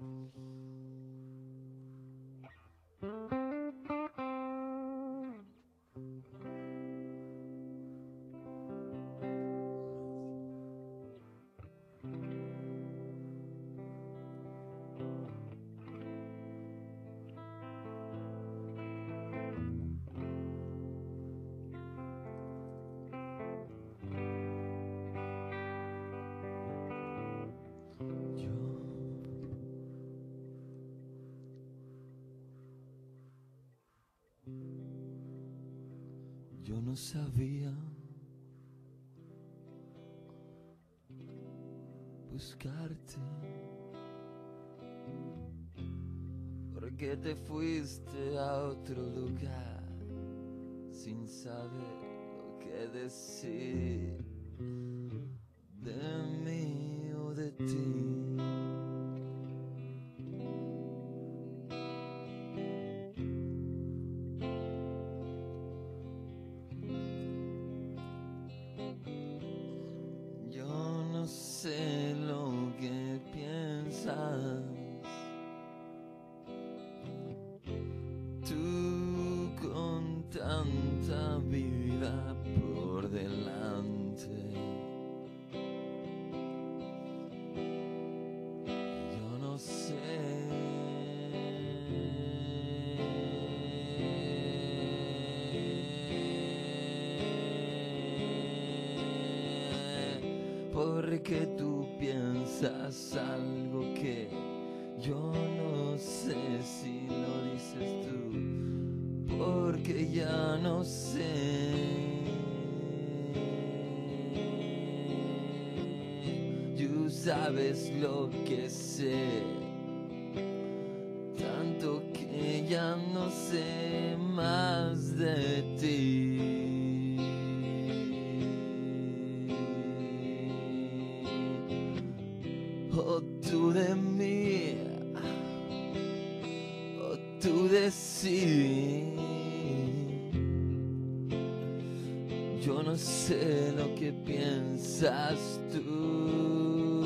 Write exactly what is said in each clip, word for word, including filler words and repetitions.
Yo no sabía buscarte, porque te fuiste a otro lugar sin saber lo que decir de mí o de ti. Yo no sé lo que piensas, tú con tanta vida por delante. Yo no sé porque tú piensas algo que yo no sé si lo dices tú, porque ya no sé. Tú sabes lo que sé, tanto que ya no sé más de ti. O tú de mí, o tú de sí. Yo no sé lo que piensas tú.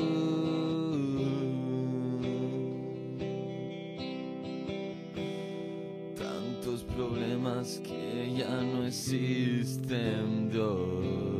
Tantos problemas que ya no existen dos.